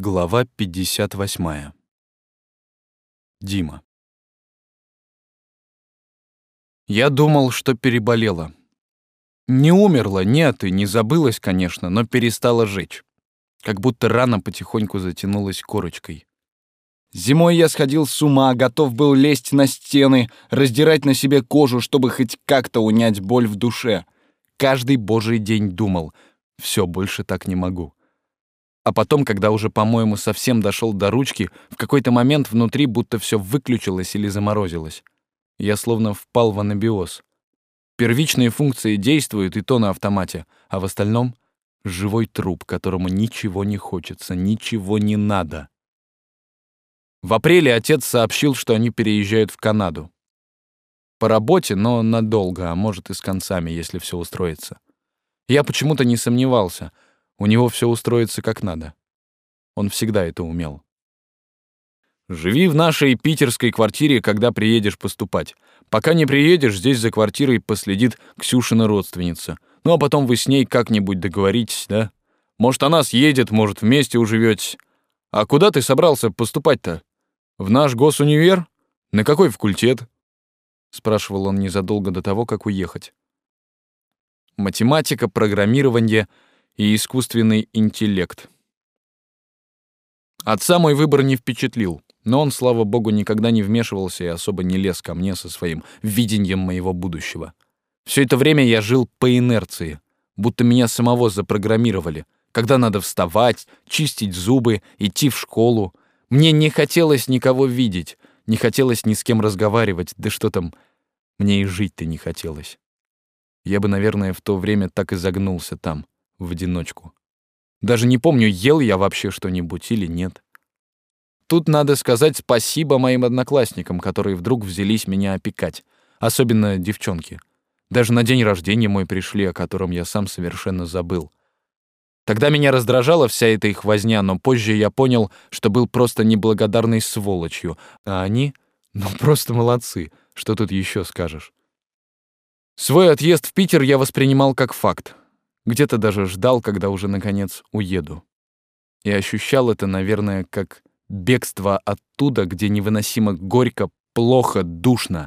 Глава 58. Дима. Я думал, что переболела. Не умерла, нет, и не забылась, конечно, но перестала жечь. Как будто рана потихоньку затянулась корочкой. Зимой я сходил с ума, готов был лезть на стены, раздирать на себе кожу, чтобы хоть как-то унять боль в душе. Каждый божий день думал: все, больше так не могу. А потом, когда уже, по-моему, совсем дошел до ручки, в какой-то момент внутри будто все выключилось или заморозилось. Я словно впал в анабиоз. Первичные функции действуют, и то на автомате, а в остальном — живой труп, которому ничего не хочется, ничего не надо. В апреле отец сообщил, что они переезжают в Канаду. По работе, но надолго, а может и с концами, если все устроится. Я почему-то не сомневался. У него все устроится как надо. Он всегда это умел. Живи в нашей питерской квартире, когда приедешь поступать. Пока не приедешь, здесь за квартирой последит Ксюшина родственница. Ну а потом вы с ней как-нибудь договоритесь, да? Может, она съедет, может, вместе уживетесь. А куда ты собрался поступать-то? В наш госунивер? На какой факультет? Спрашивал он незадолго до того, как уехать. Математика, программирование и искусственный интеллект. Отца мой выбор не впечатлил, но он, слава богу, никогда не вмешивался и особо не лез ко мне со своим видением моего будущего. Все это время я жил по инерции, будто меня самого запрограммировали. Когда надо вставать, чистить зубы, идти в школу. Мне не хотелось никого видеть, не хотелось ни с кем разговаривать, да что там, мне и жить-то не хотелось. Я бы, наверное, в то время так и загнулся там, в одиночку. Даже не помню, ел я вообще что-нибудь или нет. Тут надо сказать спасибо моим одноклассникам, которые вдруг взялись меня опекать. Особенно девчонки. Даже на день рождения мой пришли, о котором я сам совершенно забыл. Тогда меня раздражала вся эта их возня, но позже я понял, что был просто неблагодарной сволочью. А они, просто молодцы. Что тут еще скажешь? Свой отъезд в Питер я воспринимал как факт. Где-то даже ждал, когда уже, наконец, уеду. И ощущал это, наверное, как бегство оттуда, где невыносимо горько, плохо, душно.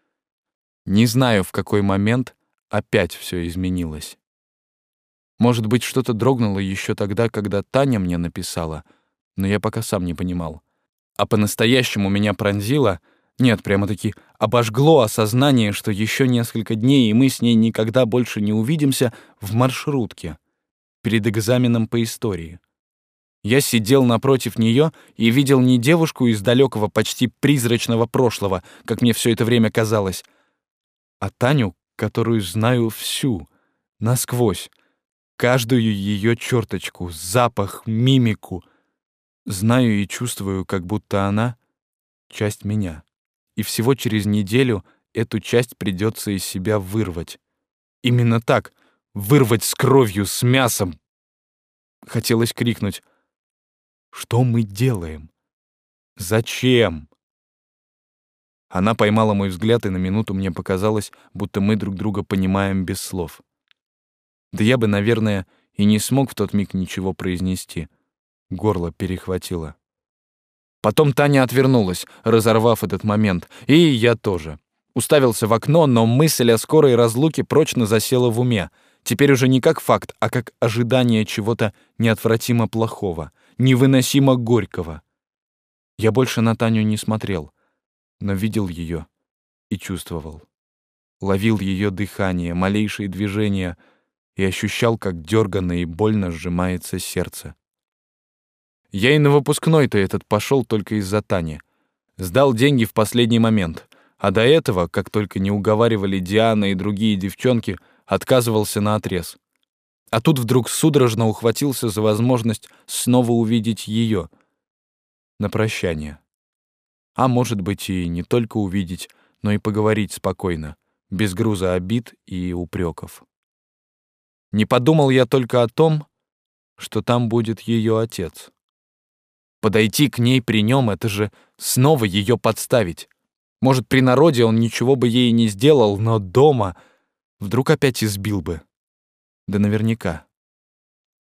Не знаю, в какой момент опять все изменилось. Может быть, что-то дрогнуло еще тогда, когда Таня мне написала, но я пока сам не понимал. А по-настоящему меня пронзило, нет, прямо-таки обожгло осознание, что еще несколько дней, и мы с ней никогда больше не увидимся в маршрутке перед экзаменом по истории. Я сидел напротив нее и видел не девушку из далекого, почти призрачного прошлого, как мне все это время казалось, а Таню, которую знаю всю, насквозь, каждую ее черточку, запах, мимику. Знаю и чувствую, как будто она — часть меня. И всего через неделю эту часть придется из себя вырвать. Именно так, вырвать с кровью, с мясом. Хотелось крикнуть: «Что мы делаем? Зачем?» Она поймала мой взгляд, и на минуту мне показалось, будто мы друг друга понимаем без слов. Да я бы, наверное, и не смог в тот миг ничего произнести. Горло перехватило. Потом Таня отвернулась, разорвав этот момент, и я тоже. Уставился в окно, но мысль о скорой разлуке прочно засела в уме. Теперь уже не как факт, а как ожидание чего-то неотвратимо плохого, невыносимо горького. Я больше на Таню не смотрел, но видел ее и чувствовал. Ловил ее дыхание, малейшие движения и ощущал, как дёрганно и больно сжимается сердце. Я и на выпускной-то этот пошел только из-за Тани. Сдал деньги в последний момент, а до этого, как только не уговаривали Диана и другие девчонки, отказывался наотрез. А тут вдруг судорожно ухватился за возможность снова увидеть ее на прощание. А может быть, и не только увидеть, но и поговорить спокойно, без груза обид и упреков. Не подумал я только о том, что там будет ее отец. Подойти к ней при нем — это же снова ее подставить. Может, при народе он ничего бы ей не сделал, но дома вдруг опять избил бы. Да наверняка.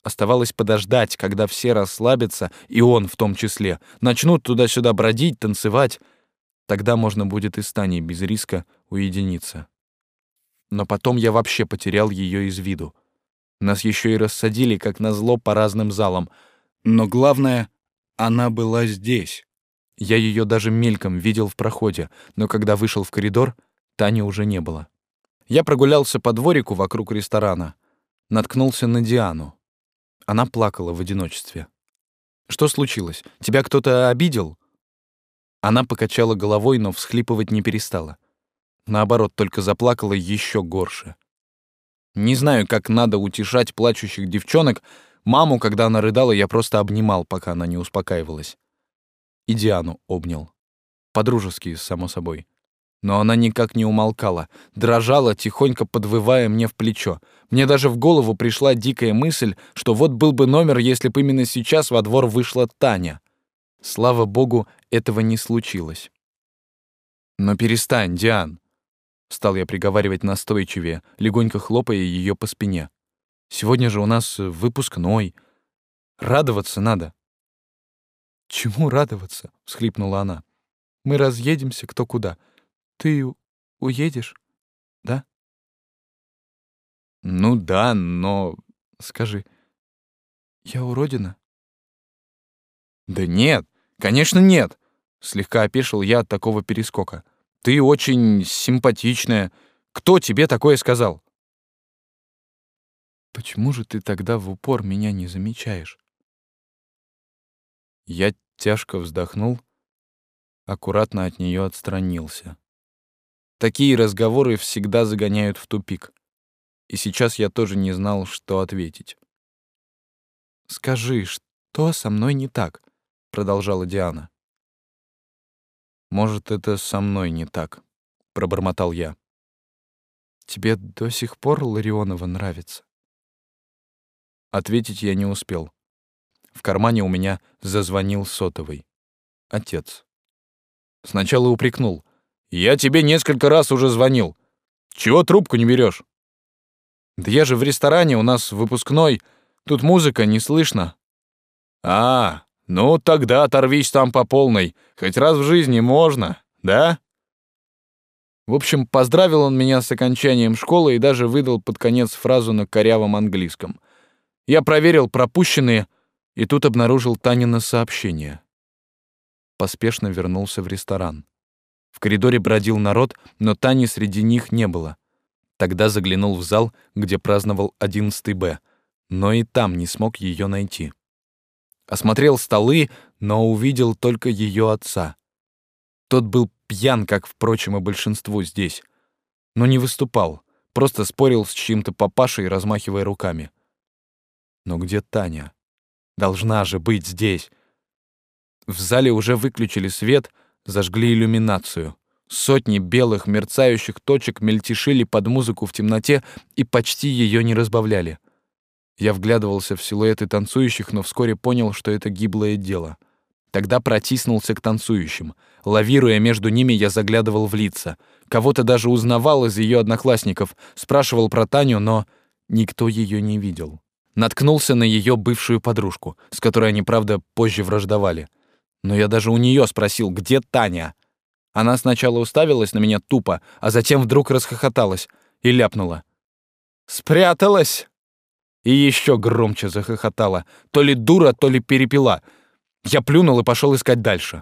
Оставалось подождать, когда все расслабятся, и он в том числе, начнут туда-сюда бродить, танцевать. Тогда можно будет и с Таней без риска уединиться. Но потом я вообще потерял ее из виду. Нас еще и рассадили, как назло, по разным залам. Но главное, она была здесь. Я ее даже мельком видел в проходе, но когда вышел в коридор, Тани уже не было. Я прогулялся по дворику вокруг ресторана, наткнулся на Диану. Она плакала в одиночестве. «Что случилось? Тебя кто-то обидел?» Она покачала головой, но всхлипывать не перестала. Наоборот, только заплакала еще горше. Не знаю, как надо утешать плачущих девчонок. Маму, когда она рыдала, я просто обнимал, пока она не успокаивалась. И Диану обнял. По-дружески, само собой. Но она никак не умолкала, дрожала, тихонько подвывая мне в плечо. Мне даже в голову пришла дикая мысль, что вот был бы номер, если бы именно сейчас во двор вышла Таня. Слава богу, этого не случилось. «Но перестань, Диан!» Стал я приговаривать настойчивее, легонько хлопая ее по спине. «Сегодня же у нас выпускной. Радоваться надо». «Чему радоваться?» — всхлипнула она. «Мы разъедемся кто куда. Ты уедешь, да?» «Ну да, но...» «Скажи, я уродина?» «Да нет, конечно нет!» Слегка опешил я от такого перескока. «Ты очень симпатичная. Кто тебе такое сказал?» «Почему же ты тогда в упор меня не замечаешь?» Я тяжко вздохнул, аккуратно от нее отстранился. Такие разговоры всегда загоняют в тупик. И сейчас я тоже не знал, что ответить. «Скажи, что со мной не так?» — продолжала Диана. «Может, это со мной не так», — пробормотал я. «Тебе до сих пор Ларионова нравится?» Ответить я не успел. В кармане у меня зазвонил сотовый. Отец. Сначала упрекнул. «Я тебе несколько раз уже звонил. Чего трубку не берешь?» «Да я же в ресторане, у нас выпускной. Тут музыка, не слышно». «А, ну тогда оторвись там по полной. Хоть раз в жизни можно, да?» В общем, поздравил он меня с окончанием школы и даже выдал под конец фразу на корявом английском. Я проверил пропущенные, и тут обнаружил Танино сообщение. Поспешно вернулся в ресторан. В коридоре бродил народ, но Тани среди них не было. Тогда заглянул в зал, где праздновал 11 Б, но и там не смог ее найти. Осмотрел столы, но увидел только ее отца. Тот был пьян, как, впрочем, и большинство здесь, но не выступал, просто спорил с чьим-то папашей, размахивая руками. Но где Таня? Должна же быть здесь. В зале уже выключили свет, зажгли иллюминацию. Сотни белых мерцающих точек мельтешили под музыку в темноте и почти ее не разбавляли. Я вглядывался в силуэты танцующих, но вскоре понял, что это гиблое дело. Тогда протиснулся к танцующим. Лавируя между ними, я заглядывал в лица. Кого-то даже узнавал из ее одноклассников, спрашивал про Таню, но никто ее не видел. Наткнулся на ее бывшую подружку, с которой они, правда, позже враждовали. Но я даже у нее спросил, где Таня? Она сначала уставилась на меня тупо, а затем вдруг расхохоталась и ляпнула: «Спряталась!» И еще громче захохотала. То ли дура, то ли перепила. Я плюнул и пошел искать дальше.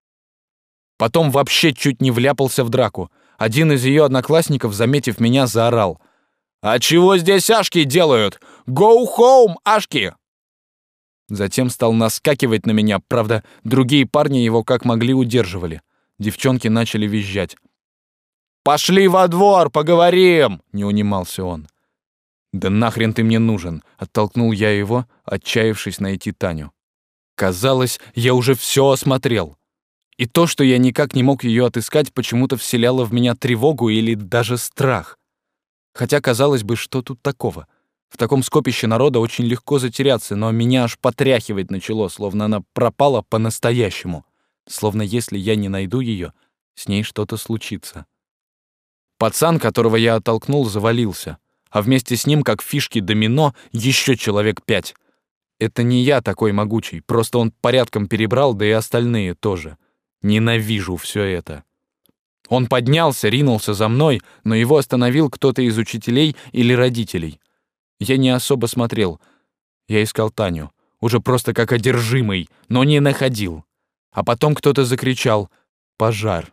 Потом вообще чуть не вляпался в драку. Один из ее одноклассников, заметив меня, заорал: «А чего здесь Ашки делают? Go home, Ашки!» Затем стал наскакивать на меня, правда, другие парни его как могли удерживали. Девчонки начали визжать. «Пошли во двор, поговорим!» — не унимался он. «Да нахрен ты мне нужен?» — оттолкнул я его, отчаявшись найти Таню. Казалось, я уже все осмотрел. И то, что я никак не мог ее отыскать, почему-то вселяло в меня тревогу или даже страх. Хотя, казалось бы, что тут такого? В таком скопище народа очень легко затеряться, но меня аж потряхивать начало, словно она пропала по-настоящему. Словно если я не найду ее, с ней что-то случится. Пацан, которого я оттолкнул, завалился, а вместе с ним, как фишки домино, еще человек 5. Это не я такой могучий, просто он порядком перебрал, да и остальные тоже. Ненавижу все это. Он поднялся, ринулся за мной, но его остановил кто-то из учителей или родителей. Я не особо смотрел. Я искал Таню, уже просто как одержимый, но не находил. А потом кто-то закричал «Пожар!».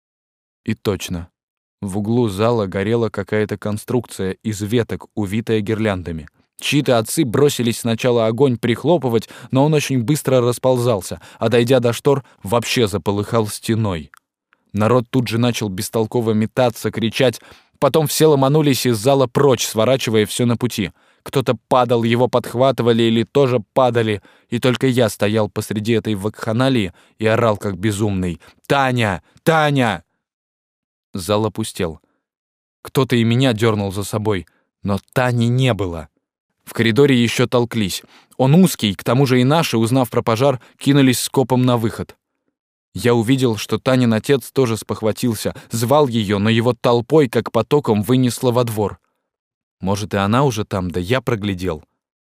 И точно. В углу зала горела какая-то конструкция из веток, увитая гирляндами. Чьи-то отцы бросились сначала огонь прихлопывать, но он очень быстро расползался, а дойдя до штор, вообще заполыхал стеной. Народ тут же начал бестолково метаться, кричать, потом все ломанулись из зала прочь, сворачивая все на пути. Кто-то падал, его подхватывали или тоже падали, и только я стоял посреди этой вакханалии и орал как безумный: «Таня! Таня!». Зал опустел. Кто-то и меня дернул за собой, но Тани не было. В коридоре еще толклись. Он узкий, к тому же и наши, узнав про пожар, кинулись скопом на выход. Я увидел, что Танин отец тоже спохватился, звал ее, но его толпой, как потоком, вынесло во двор. Может, и она уже там, да я проглядел.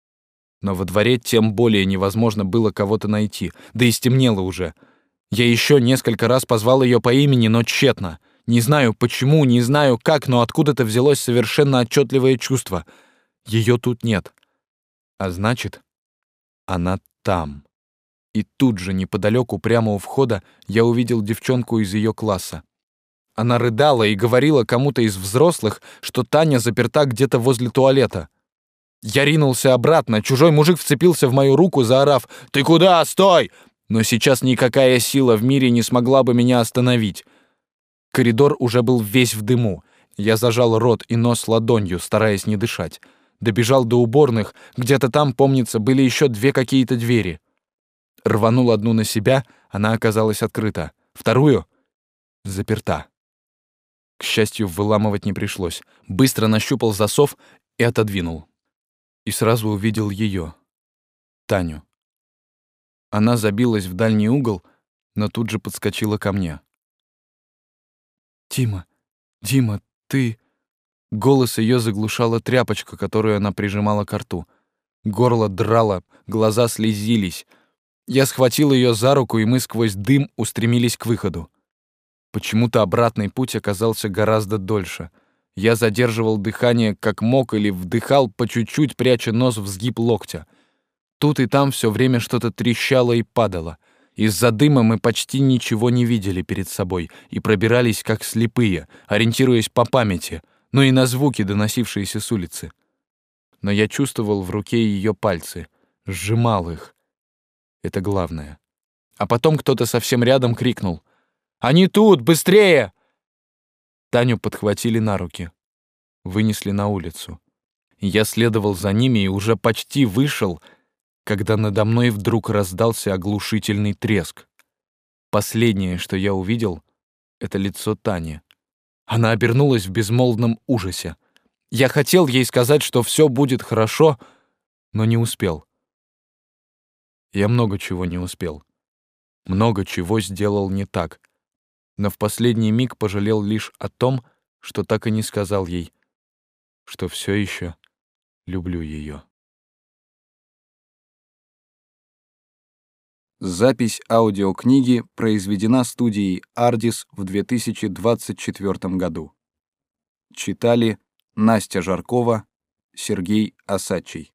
Но во дворе тем более невозможно было кого-то найти, да и стемнело уже. Я еще несколько раз позвал ее по имени, но тщетно. Не знаю почему, не знаю как, но откуда-то взялось совершенно отчетливое чувство. Ее тут нет. А значит, она там. И тут же, неподалеку, прямо у входа, я увидел девчонку из ее класса. Она рыдала и говорила кому-то из взрослых, что Таня заперта где-то возле туалета. Я ринулся обратно, чужой мужик вцепился в мою руку, заорав: «Ты куда? Стой!». Но сейчас никакая сила в мире не смогла бы меня остановить. Коридор уже был весь в дыму. Я зажал рот и нос ладонью, стараясь не дышать. Добежал до уборных, где-то там, помнится, были еще две какие-то двери. Рванул одну на себя, она оказалась открыта. Вторую — заперта. К счастью, выламывать не пришлось. Быстро нащупал засов и отодвинул. И сразу увидел ее, Таню. Она забилась в дальний угол, но тут же подскочила ко мне. «Дима, Дима, ты...» Голос ее заглушала тряпочка, которую она прижимала к рту. Горло драло, глаза слезились. Я схватил ее за руку, и мы сквозь дым устремились к выходу. Почему-то обратный путь оказался гораздо дольше. Я задерживал дыхание как мог или вдыхал по чуть-чуть, пряча нос в сгиб локтя. Тут и там все время что-то трещало и падало. Из-за дыма мы почти ничего не видели перед собой и пробирались как слепые, ориентируясь по памяти, но и на звуки, доносившиеся с улицы. Но я чувствовал в руке ее пальцы, сжимал их. Это главное. А потом кто-то совсем рядом крикнул: «Они тут! Быстрее!». Таню подхватили на руки, вынесли на улицу. Я следовал за ними и уже почти вышел, когда надо мной вдруг раздался оглушительный треск. Последнее, что я увидел, — это лицо Тани. Она обернулась в безмолвном ужасе. Я хотел ей сказать, что все будет хорошо, но не успел. Я много чего не успел. Много чего сделал не так. Но в последний миг пожалел лишь о том, что так и не сказал ей, что все еще люблю ее. Запись аудиокниги произведена студией «Ардис» в 2024 году. Читали Настя Жаркова, Сергей Осадчий.